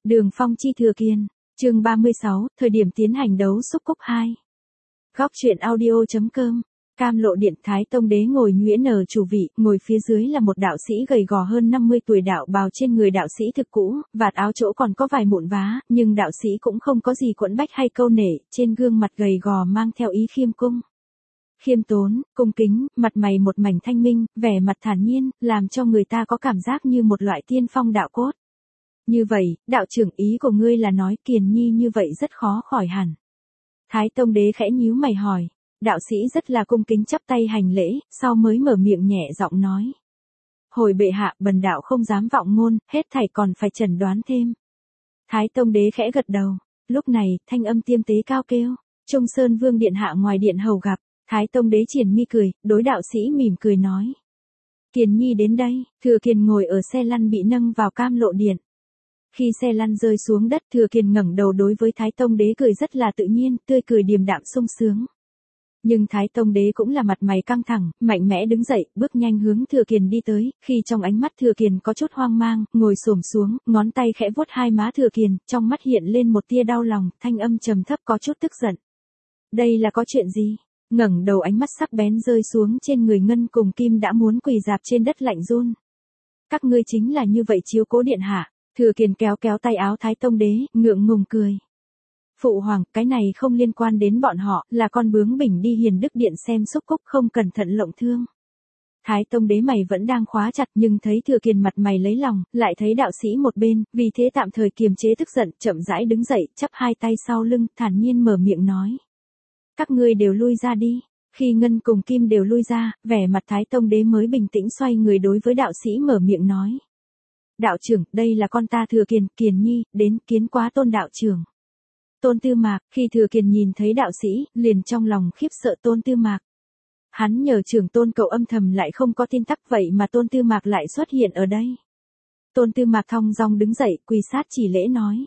Đường Phong chi Thừa Kiên, chương 36, thời điểm tiến hành đấu xúc cúc 2. Góc truyện audio.com. Cam Lộ Điện. Thái Tông Đế ngồi nhuyễn ở chủ vị, ngồi phía dưới là một đạo sĩ gầy gò hơn 50 tuổi, đạo bào trên người đạo sĩ thực cũ, vạt áo chỗ còn có vài mụn vá, nhưng đạo sĩ cũng không có gì quẫn bách hay câu nể, trên gương mặt gầy gò mang theo ý khiêm cung. Khiêm tốn, cung kính, mặt mày một mảnh thanh minh, vẻ mặt thản nhiên, làm cho người ta có cảm giác như một loại tiên phong đạo cốt. Như vậy, đạo trưởng, ý của ngươi là nói Kiền Nhi như vậy rất khó khỏi hẳn. Thái Tông Đế khẽ nhíu mày hỏi. Đạo sĩ rất là cung kính chắp tay hành lễ, sau mới mở miệng nhẹ giọng nói. Hồi bệ hạ, bần đạo không dám vọng ngôn, hết thảy còn phải chẩn đoán thêm. Thái Tông Đế khẽ gật đầu. Lúc này, thanh âm tiêm tế cao kêu. Trung Sơn Vương điện hạ ngoài điện hầu gặp. Thái Tông Đế triển mi cười, đối đạo sĩ mỉm cười nói. Kiền Nhi đến đây. Thừa Kiền ngồi ở xe lăn bị nâng vào Cam Lộ Điện. Khi xe lăn rơi xuống đất, Thừa Kiền ngẩng đầu đối với Thái Tông Đế cười rất là tự nhiên, tươi cười điềm đạm sung sướng. Nhưng Thái Tông Đế cũng là mặt mày căng thẳng, mạnh mẽ đứng dậy, bước nhanh hướng Thừa Kiền đi tới, khi trong ánh mắt Thừa Kiền có chút hoang mang, ngồi xổm xuống, ngón tay khẽ vuốt hai má Thừa Kiền, trong mắt hiện lên một tia đau lòng, thanh âm trầm thấp có chút tức giận. Đây là có chuyện gì? Ngẩng đầu ánh mắt sắc bén rơi xuống trên người Ngân cùng Kim đã muốn quỳ rạp trên đất lạnh run. Các ngươi chính là như vậy chiếu cố điện hạ. Thừa Kiền kéo kéo tay áo Thái Tông Đế, ngượng ngùng cười. Phụ hoàng, cái này không liên quan đến bọn họ, là con bướng bỉnh đi Hiền Đức Điện xem xúc cúc không cẩn thận lộng thương. Thái Tông Đế mày vẫn đang khóa chặt nhưng thấy Thừa Kiền mặt mày lấy lòng, lại thấy đạo sĩ một bên, vì thế tạm thời kiềm chế tức giận, chậm rãi đứng dậy, chắp hai tay sau lưng, thản nhiên mở miệng nói. Các ngươi đều lui ra đi. Khi Ngân cùng Kim đều lui ra, vẻ mặt Thái Tông Đế mới bình tĩnh xoay người đối với đạo sĩ mở miệng nói. Đạo trưởng, đây là con ta Thừa Kiền, Kiền Nhi, đến kiến quá Tôn đạo trưởng. Tôn Tư Mạc. Khi Thừa Kiền nhìn thấy đạo sĩ, liền trong lòng khiếp sợ Tôn Tư Mạc. Hắn nhờ trưởng Tôn cậu âm thầm lại không có tin tức, vậy mà Tôn Tư Mạc lại xuất hiện ở đây. Tôn Tư Mạc thong dong đứng dậy, quỳ sát chỉ lễ nói.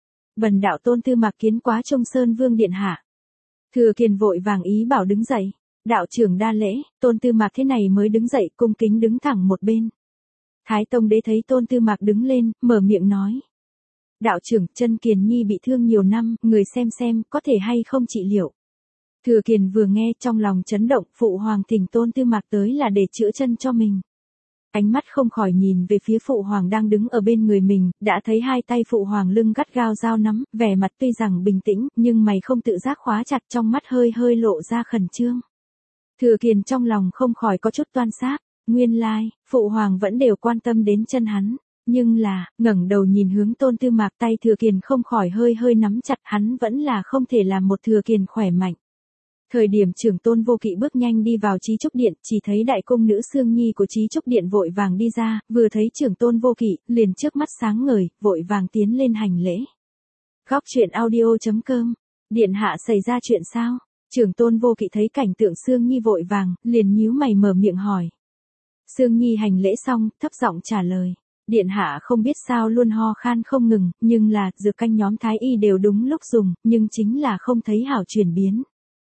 Bần đạo Tôn Tư Mạc kiến quá Trung Sơn Vương điện hạ. Thừa Kiền vội vàng ý bảo đứng dậy. Đạo trưởng đa lễ. Tôn Tư Mạc thế này mới đứng dậy, cung kính đứng thẳng một bên. Thái Tông Đế thấy Tôn Tư Mạc đứng lên, mở miệng nói. Đạo trưởng, chân Kiền Nhi bị thương nhiều năm, người xem có thể hay không trị liệu. Thừa Kiền vừa nghe trong lòng chấn động, phụ hoàng thỉnh Tôn Tư Mạc tới là để chữa chân cho mình. Ánh mắt không khỏi nhìn về phía phụ hoàng đang đứng ở bên người mình, đã thấy hai tay phụ hoàng lưng gắt gao dao nắm, vẻ mặt tuy rằng bình tĩnh, nhưng mày không tự giác khóa chặt, trong mắt hơi hơi lộ ra khẩn trương. Thừa Kiền trong lòng không khỏi có chút toan xác. Nguyên lai, phụ hoàng vẫn đều quan tâm đến chân hắn, nhưng là, ngẩng đầu nhìn hướng Tôn Tư Mạc, tay Thừa Kiền không khỏi hơi hơi nắm chặt, hắn vẫn là không thể làm một Thừa Kiền khỏe mạnh. Thời điểm trưởng Tôn Vô Kỵ bước nhanh đi vào Trí Trúc Điện, chỉ thấy đại cung nữ Sương Nhi của Trí Trúc Điện vội vàng đi ra, vừa thấy trưởng Tôn Vô Kỵ, liền trước mắt sáng ngời, vội vàng tiến lên hành lễ. Góc truyện audio.com. Điện hạ xảy ra chuyện sao? Trưởng Tôn Vô Kỵ thấy cảnh tượng Sương Nhi vội vàng, liền nhíu mày mở miệng hỏi. Sương Nhi hành lễ xong, thấp giọng trả lời. Điện hạ không biết sao luôn ho khan không ngừng, nhưng là, dược canh nhóm thái y đều đúng lúc dùng, nhưng chính là không thấy hảo chuyển biến.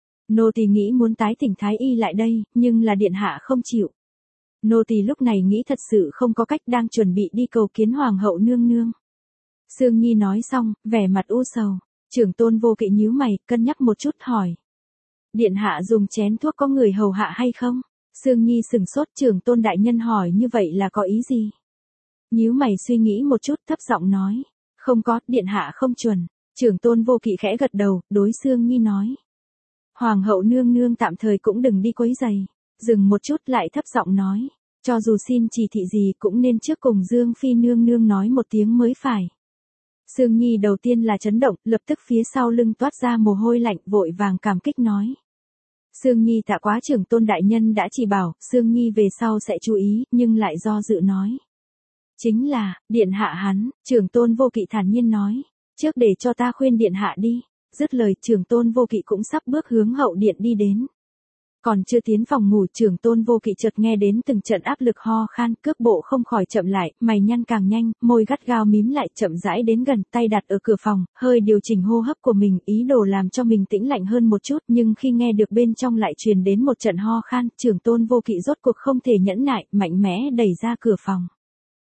Nô tỳ nghĩ muốn tái tỉnh thái y lại đây, nhưng là điện hạ không chịu. Nô tỳ lúc này nghĩ thật sự không có cách, đang chuẩn bị đi cầu kiến hoàng hậu nương nương. Sương Nhi nói xong, vẻ mặt u sầu. Trưởng Tôn Vô Kỵ nhíu mày, cân nhắc một chút hỏi. Điện hạ dùng chén thuốc có người hầu hạ hay không? Sương Nhi sừng sốt, trưởng Tôn đại nhân hỏi như vậy là có ý gì? Nhíu mày suy nghĩ một chút, thấp giọng nói. Không có, điện hạ không chuẩn. Trưởng Tôn Vô Kỵ khẽ gật đầu, đối Sương Nhi nói. Hoàng hậu nương nương tạm thời cũng đừng đi quấy giày. Dừng một chút lại thấp giọng nói. Cho dù xin chỉ thị gì cũng nên trước cùng Dương Phi nương nương nói một tiếng mới phải. Sương Nhi đầu tiên là chấn động, lập tức phía sau lưng toát ra mồ hôi lạnh, vội vàng cảm kích nói. Sương Nhi tạ quá trưởng Tôn đại nhân đã chỉ bảo, Sương Nhi về sau sẽ chú ý, nhưng lại do dự nói. Chính là, điện hạ hắn, trưởng Tôn Vô Kỵ thản nhiên nói. Trước để cho ta khuyên điện hạ đi. Dứt lời, trưởng Tôn Vô Kỵ cũng sắp bước hướng hậu điện đi đến. Còn chưa tiến phòng ngủ, trưởng Tôn Vô Kỵ chợt nghe đến từng trận áp lực ho khan, cước bộ không khỏi chậm lại, mày nhăn càng nhanh, môi gắt gao mím lại, chậm rãi đến gần, tay đặt ở cửa phòng, hơi điều chỉnh hô hấp của mình, ý đồ làm cho mình tĩnh lạnh hơn một chút, nhưng khi nghe được bên trong lại truyền đến một trận ho khan, trưởng Tôn Vô Kỵ rốt cuộc không thể nhẫn nại, mạnh mẽ đẩy ra cửa phòng.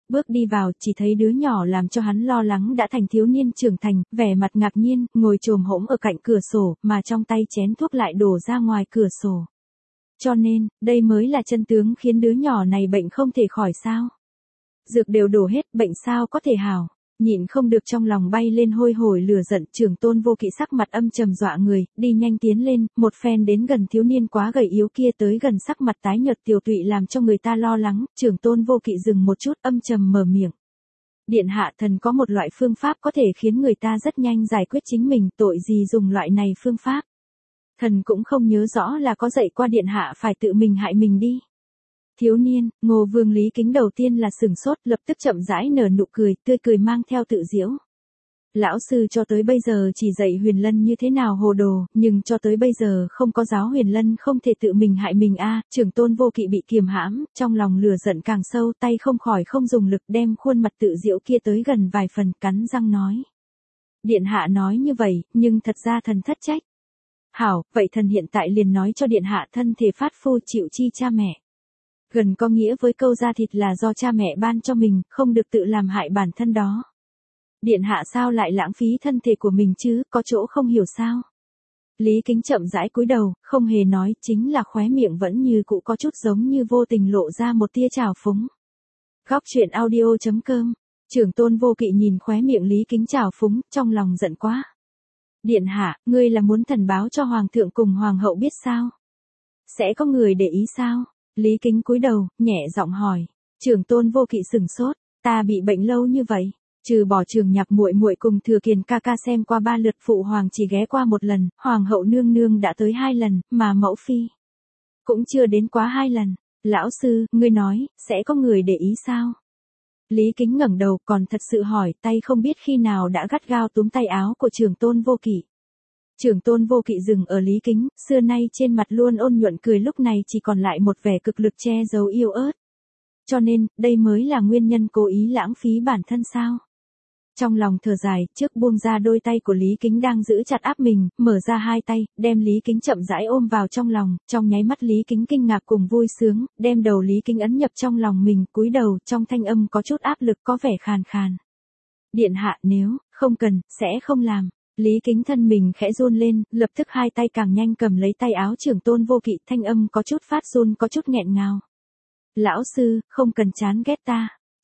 bước đi vào, chỉ thấy đứa nhỏ làm cho hắn lo lắng đã thành thiếu niên trưởng thành, vẻ mặt ngạc nhiên, ngồi chồm hổm ở cạnh cửa sổ, mà trong tay chén thuốc lại đổ ra ngoài cửa sổ. Cho nên, đây mới là chân tướng khiến đứa nhỏ này bệnh không thể khỏi sao. Dược đều đổ hết, bệnh sao có thể hảo. Nhịn không được trong lòng bay lên hôi hổi lửa giận, Trưởng Tôn Vô Kỵ sắc mặt âm trầm dọa người, đi nhanh tiến lên, một phen đến gần thiếu niên quá gầy yếu kia, tới gần sắc mặt tái nhợt tiều tụy làm cho người ta lo lắng. Trưởng Tôn Vô Kỵ dừng một chút, âm trầm mở miệng. Điện hạ, thần có một loại phương pháp có thể khiến người ta rất nhanh giải quyết chính mình, tội gì dùng loại này phương pháp. Thần cũng không nhớ rõ là có dạy qua điện hạ phải tự mình hại mình đi. Thiếu niên, Ngô Vương Lý Kính đầu tiên là sừng sốt, lập tức chậm rãi nở nụ cười, tươi cười mang theo tự giễu. Lão sư cho tới bây giờ chỉ dạy Huyền Lân như thế nào hồ đồ, nhưng cho tới bây giờ không có giáo Huyền Lân không thể tự mình hại mình a. Trưởng Tôn Vô Kỵ bị kiềm hãm, trong lòng lửa giận càng sâu, tay không khỏi không dùng lực đem khuôn mặt tự giễu kia tới gần vài phần, cắn răng nói. Điện hạ nói như vậy, nhưng thật ra thần thất trách. Hảo, vậy thần hiện tại liền nói cho điện hạ thân thể phát phu chịu chi cha mẹ. Gần có nghĩa với câu da thịt là do cha mẹ ban cho mình, không được tự làm hại bản thân đó. Điện hạ sao lại lãng phí thân thể của mình chứ, có chỗ không hiểu sao. Lý Kính chậm rãi cúi đầu, không hề nói, chính là khóe miệng vẫn như cũ có chút giống như vô tình lộ ra một tia trào phúng. Góc truyện audio.com, Trưởng Tôn Vô Kỵ nhìn khóe miệng Lý Kính trào phúng, trong lòng giận quá. Điện hạ, ngươi là muốn thần báo cho hoàng thượng cùng hoàng hậu biết sao? Sẽ có người để ý sao? Lý Kính cúi đầu, nhẹ giọng hỏi. Trưởng Tôn Vô Kỵ sửng sốt, ta bị bệnh lâu như vậy, trừ bỏ Trường Nhạc muội muội cùng Thừa Kiền ca ca xem qua 3 lượt, phụ hoàng chỉ ghé qua 1 lần, hoàng hậu nương nương đã tới 2 lần, mà mẫu phi cũng chưa đến quá 2 lần. Lão sư, ngươi nói, sẽ có người để ý sao? Lý Kính ngẩng đầu, còn thật sự hỏi, tay không biết khi nào đã gắt gao túm tay áo của Trưởng Tôn Vô Kỵ. Trưởng Tôn Vô Kỵ dừng ở Lý Kính, xưa nay trên mặt luôn ôn nhuận cười lúc này chỉ còn lại một vẻ cực lực che giấu yêu ớt. Cho nên, đây mới là nguyên nhân cố ý lãng phí bản thân sao? Trong lòng thở dài, trước buông ra đôi tay của Lý Kính đang giữ chặt áp mình, mở ra 2 tay, đem Lý Kính chậm rãi ôm vào trong lòng, trong nháy mắt Lý Kính kinh ngạc cùng vui sướng, đem đầu Lý Kính ấn nhập trong lòng mình, cúi đầu, trong thanh âm có chút áp lực, có vẻ khàn khàn. Điện hạ, nếu không cần, sẽ không làm. Lý Kính thân mình khẽ run lên, lập tức 2 tay càng nhanh cầm lấy tay áo Trưởng Tôn Vô Kỵ, thanh âm có chút phát run, có chút nghẹn ngào. Lão sư, không cần chán ghét ta.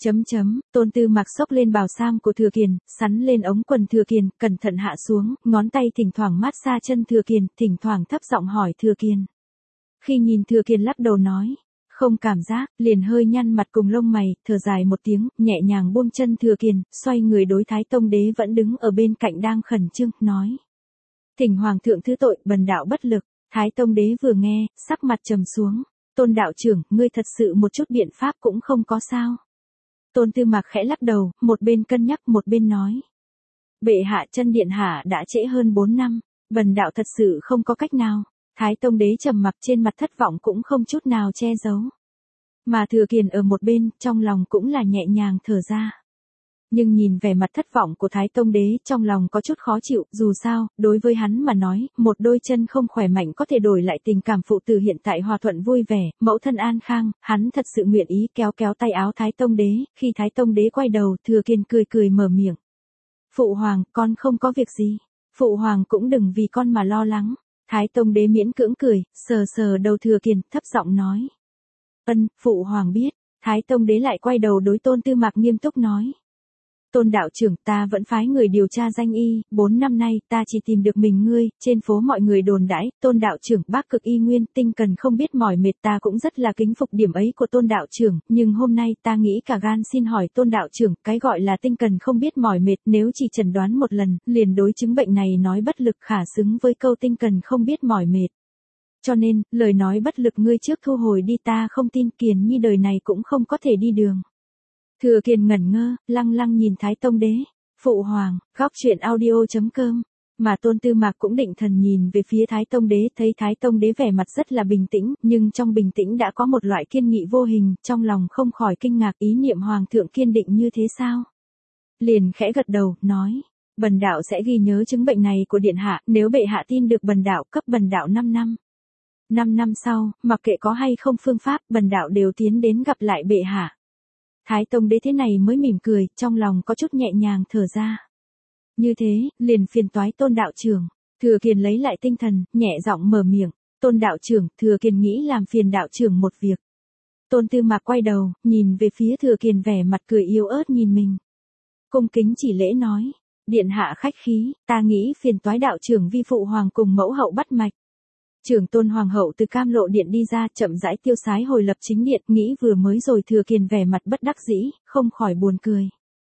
Tôn Tư Mạc xốc lên bào sam của Thừa Kiền, sắn lên ống quần Thừa Kiền, cẩn thận hạ xuống, ngón tay thỉnh thoảng mát xa chân Thừa Kiền, thỉnh thoảng thấp giọng hỏi Thừa Kiền. Khi nhìn Thừa Kiền lắc đầu nói, không cảm giác, liền hơi nhăn mặt cùng lông mày, thở dài một tiếng, nhẹ nhàng buông chân Thừa Kiền, xoay người đối Thái Tông Đế vẫn đứng ở bên cạnh đang khẩn trương, nói. Thỉnh hoàng thượng thứ tội, bần đạo bất lực. Thái Tông Đế vừa nghe, sắc mặt trầm xuống. Tôn đạo trưởng, ngươi thật sự một chút biện pháp cũng không có sao? Tôn Tư Mạc khẽ lắc đầu, một bên cân nhắc một bên nói. Bệ hạ, chân điện hạ đã trễ hơn 4 năm, bần đạo thật sự không có cách nào. Thái Tông Đế trầm mặc, trên mặt thất vọng cũng không chút nào che giấu. Mà Thừa Kiền ở một bên, trong lòng cũng là nhẹ nhàng thở ra. Nhưng nhìn vẻ mặt thất vọng của Thái Tông Đế, trong lòng có chút khó chịu, dù sao, đối với hắn mà nói, một đôi chân không khỏe mạnh có thể đổi lại tình cảm phụ tử hiện tại hòa thuận vui vẻ, mẫu thân an khang, hắn thật sự nguyện ý kéo kéo tay áo Thái Tông Đế, khi Thái Tông Đế quay đầu, Thừa Kiền cười cười mở miệng. Phụ hoàng, con không có việc gì, phụ hoàng cũng đừng vì con mà lo lắng. Thái Tông Đế miễn cưỡng cười, sờ sờ đầu Thừa Kiền, thấp giọng nói. Phụ hoàng biết. Thái Tông Đế lại quay đầu đối Tôn Tư Mạc nghiêm túc nói. Tôn đạo trưởng, ta vẫn phái người điều tra danh y, 4 năm nay, ta chỉ tìm được mình ngươi, trên phố mọi người đồn đãi, Tôn đạo trưởng, bác cực y nguyên, tinh cần không biết mỏi mệt, ta cũng rất là kính phục điểm ấy của Tôn đạo trưởng, nhưng hôm nay ta nghĩ cả gan xin hỏi Tôn đạo trưởng, cái gọi là tinh cần không biết mỏi mệt, nếu chỉ chẩn đoán một lần, liền đối chứng bệnh này nói bất lực khả xứng với câu tinh cần không biết mỏi mệt. Cho nên, lời nói bất lực ngươi trước thu hồi đi, ta không tin Kiền Nhi đời này cũng không có thể đi đường. Thừa Kiền ngẩn ngơ, lăng lăng nhìn Thái Tông Đế. Phụ hoàng, góc truyện audio.com. Mà Tôn Tư Mạc cũng định thần nhìn về phía Thái Tông Đế, thấy Thái Tông Đế vẻ mặt rất là bình tĩnh, nhưng trong bình tĩnh đã có một loại kiên nghị vô hình, trong lòng không khỏi kinh ngạc, ý niệm hoàng thượng kiên định như thế sao? Liền khẽ gật đầu, nói, bần đạo sẽ ghi nhớ chứng bệnh này của điện hạ, nếu bệ hạ tin được bần đạo, cấp bần đạo 5 năm. 5 năm sau, mặc kệ có hay không phương pháp, bần đạo đều tiến đến gặp lại bệ hạ. Thái Tông Đế thế này mới mỉm cười, trong lòng có chút nhẹ nhàng thở ra. Như thế, liền phiền toái Tôn đạo trưởng. Thừa Kiền lấy lại tinh thần, nhẹ giọng mở miệng. Tôn đạo trưởng, Thừa Kiền nghĩ làm phiền đạo trưởng một việc. Tôn Tư Mạc quay đầu, nhìn về phía Thừa Kiền vẻ mặt cười yếu ớt nhìn mình. Cung kính chỉ lễ nói. Điện hạ khách khí, ta nghĩ phiền toái đạo trưởng vi phụ hoàng cùng mẫu hậu bắt mạch. Trưởng Tôn hoàng hậu từ Cam Lộ điện đi ra, chậm rãi tiêu sái hồi lập chính điện, nghĩ vừa mới rồi Thừa Kiền vẻ mặt bất đắc dĩ, không khỏi buồn cười.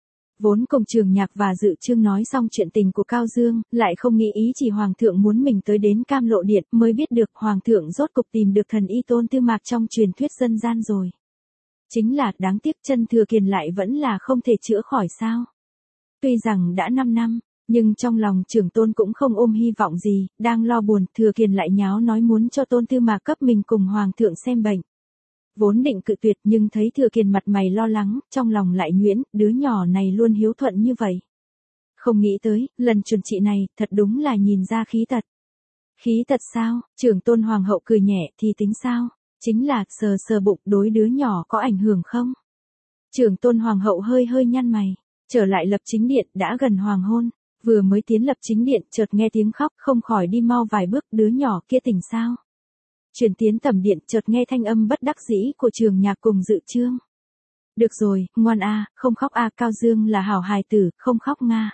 Vốn cùng Trường Nhạc và Dự Chương nói xong chuyện tình của Cao Dương, lại không nghĩ ý chỉ hoàng thượng muốn mình tới đến Cam Lộ điện, mới biết được hoàng thượng rốt cục tìm được thần y Tôn Tư Mạc trong truyền thuyết dân gian rồi. Chính là đáng tiếc chân Thừa Kiền lại vẫn là không thể chữa khỏi sao. Tuy rằng đã 5 năm, nhưng trong lòng trưởng Tôn cũng không ôm hy vọng gì, đang lo buồn, Thừa Kiền lại nháo nói muốn cho Tôn Tư Mạc cấp mình cùng hoàng thượng xem bệnh. Vốn định cự tuyệt nhưng thấy Thừa Kiền mặt mày lo lắng, trong lòng lại nhuyễn, đứa nhỏ này luôn hiếu thuận như vậy. Không nghĩ tới, lần chuẩn trị này, thật đúng là nhìn ra khí tật. Khí tật sao? Trưởng Tôn hoàng hậu cười nhẹ, thì tính sao? Chính là sờ sờ bụng, đối đứa nhỏ có ảnh hưởng không? Trưởng Tôn hoàng hậu hơi hơi nhăn mày, trở lại lập chính điện, đã gần hoàng hôn, vừa mới tiến lập chính điện, chợt nghe tiếng khóc, không khỏi đi mau vài bước, đứa nhỏ kia tỉnh sao? Chuyển tiến tầm điện, chợt nghe thanh âm bất đắc dĩ của Trường Nhạc cùng Dự Chương. Được rồi, ngoan a, không khóc a, Cao Dương là hảo hài tử, không khóc nga.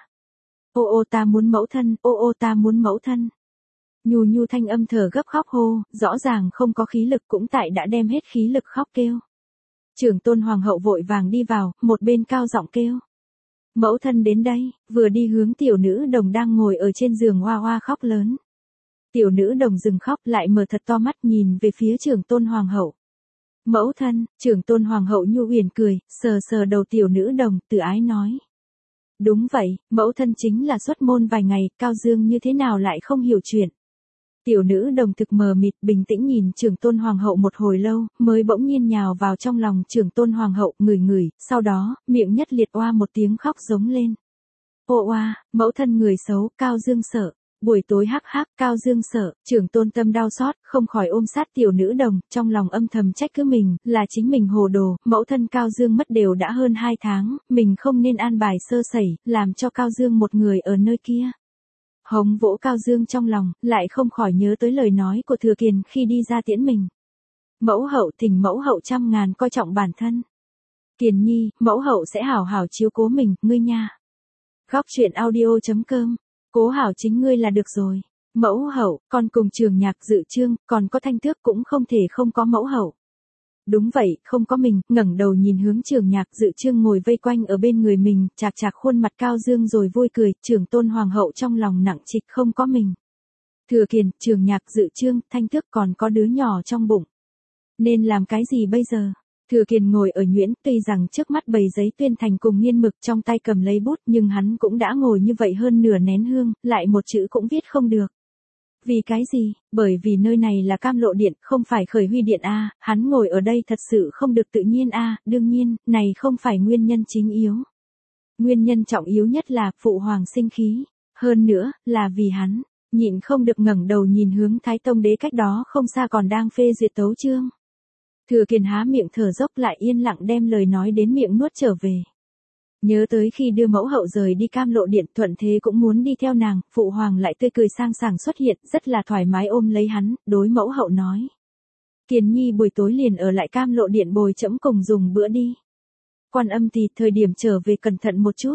Ô ô ta muốn mẫu thân, ô ô ta muốn mẫu thân. Nhu nhu thanh âm thở gấp khóc hô, rõ ràng không có khí lực cũng tại đã đem hết khí lực khóc kêu. Trưởng Tôn hoàng hậu vội vàng đi vào, một bên cao giọng kêu. Mẫu thân đến đây, vừa đi hướng tiểu nữ đồng đang ngồi ở trên giường hoa hoa khóc lớn. Tiểu nữ đồng dừng khóc lại mở thật to mắt nhìn về phía trưởng Tôn hoàng hậu. Mẫu thân, trưởng Tôn hoàng hậu nhu huyền cười, sờ sờ đầu tiểu nữ đồng, từ ái nói. Đúng vậy, mẫu thân chính là xuất môn vài ngày, Cao Dương như thế nào lại không hiểu chuyện. Tiểu nữ đồng thực mờ mịt bình tĩnh nhìn trưởng Tôn hoàng hậu một hồi lâu, mới bỗng nhiên nhào vào trong lòng trưởng Tôn hoàng hậu, ngửi, sau đó, miệng nhất liệt oa một tiếng khóc giống lên. Ô oa, mẫu thân người xấu, Cao Dương sợ. Buổi tối hắc hắc, Cao Dương sợ, trưởng Tôn tâm đau xót, không khỏi ôm sát tiểu nữ đồng, trong lòng âm thầm trách cứ mình, là chính mình hồ đồ, mẫu thân Cao Dương mất đều đã hơn 2 tháng, mình không nên an bài sơ sẩy, làm cho Cao Dương một người ở nơi kia. Hống vỗ Cao Dương trong lòng, lại không khỏi nhớ tới lời nói của Thừa Kiền khi đi ra tiễn mình. Mẫu hậu thỉnh mẫu hậu trăm ngàn coi trọng bản thân. Kiền nhi, mẫu hậu sẽ hảo hảo chiếu cố mình, ngươi nha. Góc truyện audio.com. Cố hảo chính ngươi là được rồi. Mẫu hậu, còn cùng Trường Nhạc, Dự Chương, còn có Thanh Tước cũng không thể không có mẫu hậu. Đúng vậy, không có mình, ngẩng đầu nhìn hướng Trường Nhạc, Dự Chương ngồi vây quanh ở bên người mình, chạc chạc khuôn mặt Cao Dương rồi vui cười, trưởng Tôn hoàng hậu trong lòng nặng trịch không có mình. Thừa Kiền, Trường Nhạc, Dự Chương, Thanh Tước còn có đứa nhỏ trong bụng. Nên làm cái gì bây giờ? Thừa Kiền ngồi ở nhuyễn, tuy rằng trước mắt bầy giấy tuyên thành cùng nghiên mực trong tay cầm lấy bút, nhưng hắn cũng đã ngồi như vậy hơn nửa nén hương, lại một chữ cũng viết không được. Vì cái gì? Bởi vì nơi này là Cam Lộ điện, không phải Khởi Huy điện a, hắn ngồi ở đây thật sự không được tự nhiên a, đương nhiên, này không phải nguyên nhân chính yếu. Nguyên nhân trọng yếu nhất là phụ hoàng sinh khí, hơn nữa là vì hắn nhịn không được ngẩng đầu nhìn hướng Thái Tông Đế cách đó không xa còn đang phê duyệt tấu chương. Thừa Kiền há miệng thở dốc lại yên lặng đem lời nói đến miệng nuốt trở về. Nhớ tới khi đưa mẫu hậu rời đi Cam Lộ điện, Thuận Thế cũng muốn đi theo nàng, phụ hoàng lại tươi cười sang sảng xuất hiện, rất là thoải mái ôm lấy hắn, đối mẫu hậu nói. Kiền nhi buổi tối liền ở lại Cam Lộ điện bồi trẫm cùng dùng bữa đi. Quan Âm thì thời điểm trở về cẩn thận một chút.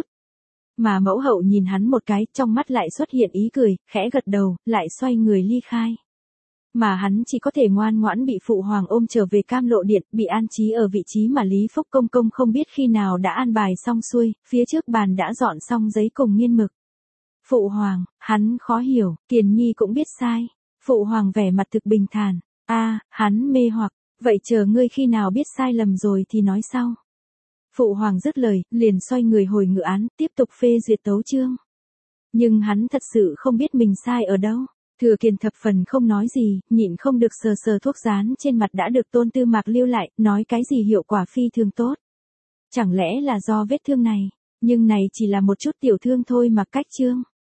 Mà mẫu hậu nhìn hắn một cái, trong mắt lại xuất hiện ý cười, khẽ gật đầu, lại xoay người ly khai. Mà hắn chỉ có thể ngoan ngoãn bị phụ hoàng ôm trở về Cam Lộ điện, bị an trí ở vị trí mà Lý Phúc Công Công không biết khi nào đã an bài xong xuôi, phía trước bàn đã dọn xong giấy cùng nghiên mực. Phụ hoàng, hắn khó hiểu, Kiền nhi cũng biết sai. Phụ hoàng vẻ mặt thực bình thản. Hắn mê hoặc, vậy chờ ngươi khi nào biết sai lầm rồi thì nói sau. Phụ hoàng dứt lời, liền xoay người hồi ngự án, tiếp tục phê duyệt tấu chương. Nhưng hắn thật sự không biết mình sai ở đâu. Thừa Kiền thập phần không nói gì, nhịn không được sờ sờ thuốc dán trên mặt đã được Tôn Tư Mạc lưu lại, nói cái gì hiệu quả phi thường tốt. Chẳng lẽ là do vết thương này, nhưng này chỉ là một chút tiểu thương thôi mà cách chương.